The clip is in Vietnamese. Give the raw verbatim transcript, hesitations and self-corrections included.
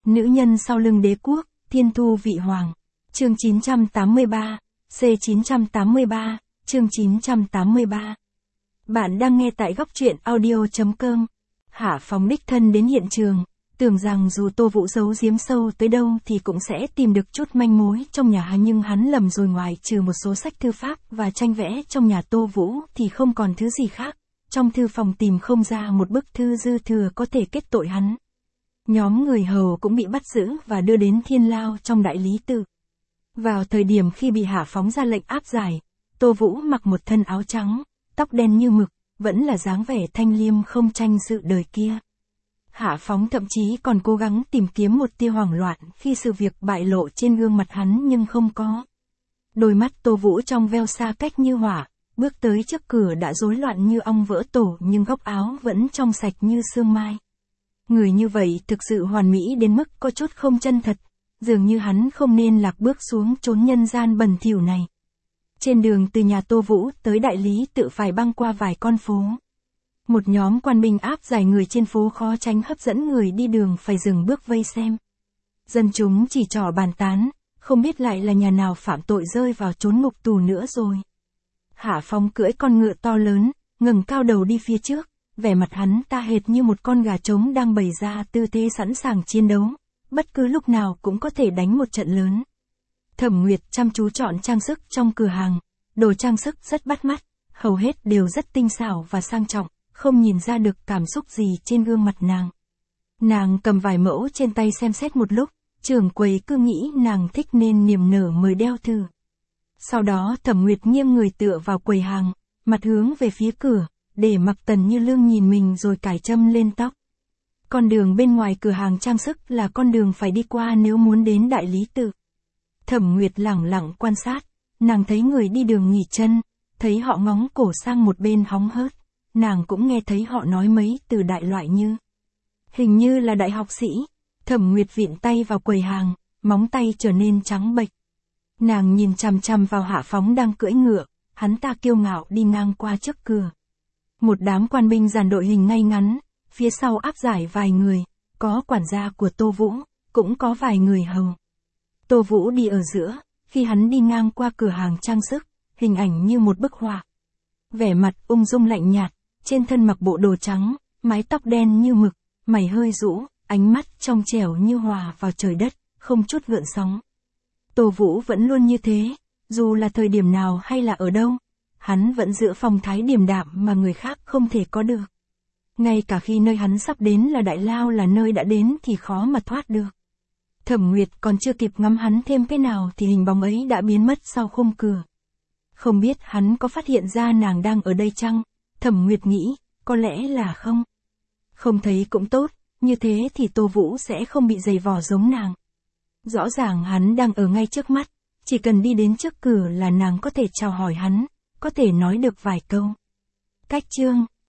Nữ nhân sau lưng đế quốc, thiên thu vị hoàng. Chương chín trăm tám mươi ba, C chín trăm tám mươi ba, chương chín trăm tám mươi ba. Bạn đang nghe tại góc truyện audio chấm com. Hạ Phong đích thân đến hiện trường, tưởng rằng dù Tô Vũ giấu giếm sâu tới đâu thì cũng sẽ tìm được chút manh mối trong nhà hắn, nhưng hắn lầm rồi. Ngoài trừ một số sách thư pháp và tranh vẽ trong nhà Tô Vũ thì không còn thứ gì khác. Trong thư phòng tìm không ra một bức thư dư thừa có thể kết tội hắn. Nhóm người hầu cũng bị bắt giữ và đưa đến thiên lao trong đại lý tự. Vào thời điểm khi bị Hạ Phóng ra lệnh áp giải, Tô Vũ mặc một thân áo trắng, tóc đen như mực, vẫn là dáng vẻ thanh liêm không tranh sự đời kia. Hạ Phóng thậm chí còn cố gắng tìm kiếm một tia hoảng loạn khi sự việc bại lộ trên gương mặt hắn, nhưng không có. Đôi mắt Tô Vũ trong veo xa cách như hỏa, bước tới trước cửa đã rối loạn như ong vỡ tổ, nhưng góc áo vẫn trong sạch như sương mai. Người như vậy thực sự hoàn mỹ đến mức có chút không chân thật, dường như hắn không nên lạc bước xuống chốn nhân gian bẩn thỉu này. Trên đường từ nhà Tô Vũ tới đại lý tự phải băng qua vài con phố. Một nhóm quan binh áp giải người trên phố khó tránh hấp dẫn người đi đường phải dừng bước vây xem. Dân chúng chỉ trỏ bàn tán, không biết lại là nhà nào phạm tội rơi vào chốn ngục tù nữa rồi. Hạ Phong cưỡi con ngựa to lớn, ngẩng cao đầu đi phía trước, vẻ mặt hắn ta hệt như một con gà trống đang bày ra tư thế sẵn sàng chiến đấu, bất cứ lúc nào cũng có thể đánh một trận lớn. Thẩm Nguyệt chăm chú chọn trang sức trong cửa hàng, đồ trang sức rất bắt mắt, hầu hết đều rất tinh xảo và sang trọng, không nhìn ra được cảm xúc gì trên gương mặt nàng. Nàng cầm vài mẫu trên tay xem xét một lúc, trưởng quầy cứ nghĩ nàng thích nên niềm nở mời đeo thử. Sau đó Thẩm Nguyệt nghiêng người tựa vào quầy hàng, mặt hướng về phía cửa, để mặc Tần Như Lương nhìn mình rồi cài châm lên tóc. Con đường bên ngoài cửa hàng trang sức là con đường phải đi qua nếu muốn đến đại lý tự. Thẩm Nguyệt lẳng lặng quan sát, nàng thấy người đi đường nghỉ chân, thấy họ ngóng cổ sang một bên hóng hớt, nàng cũng nghe thấy họ nói mấy từ đại loại như hình như là đại học sĩ. Thẩm Nguyệt vịn tay vào quầy hàng, móng tay trở nên trắng bệch. Nàng nhìn chằm chằm vào Hạ Phóng đang cưỡi ngựa, hắn ta kiêu ngạo đi ngang qua trước cửa. Một đám quan binh dàn đội hình ngay ngắn, phía sau áp giải vài người, có quản gia của Tô Vũ, cũng có vài người hầu. Tô Vũ đi ở giữa, khi hắn đi ngang qua cửa hàng trang sức, hình ảnh như một bức họa. Vẻ mặt ung dung lạnh nhạt, trên thân mặc bộ đồ trắng, mái tóc đen như mực, mày hơi rũ, ánh mắt trong trẻo như hòa vào trời đất, không chút gợn sóng. Tô Vũ vẫn luôn như thế, dù là thời điểm nào hay là ở đâu, hắn vẫn giữ phong thái điềm đạm mà người khác không thể có được. Ngay cả khi nơi hắn sắp đến là đại lao, là nơi đã đến thì khó mà thoát được. Thẩm Nguyệt còn chưa kịp ngắm hắn thêm cái nào thì hình bóng ấy đã biến mất sau khung cửa. Không biết hắn có phát hiện ra nàng đang ở đây chăng? Thẩm Nguyệt nghĩ, có lẽ là không. Không thấy cũng tốt, như thế thì Tô Vũ sẽ không bị giày vò giống nàng. Rõ ràng hắn đang ở ngay trước mắt, chỉ cần đi đến trước cửa là nàng có thể chào hỏi hắn, có thể nói được vài câu. Cách chương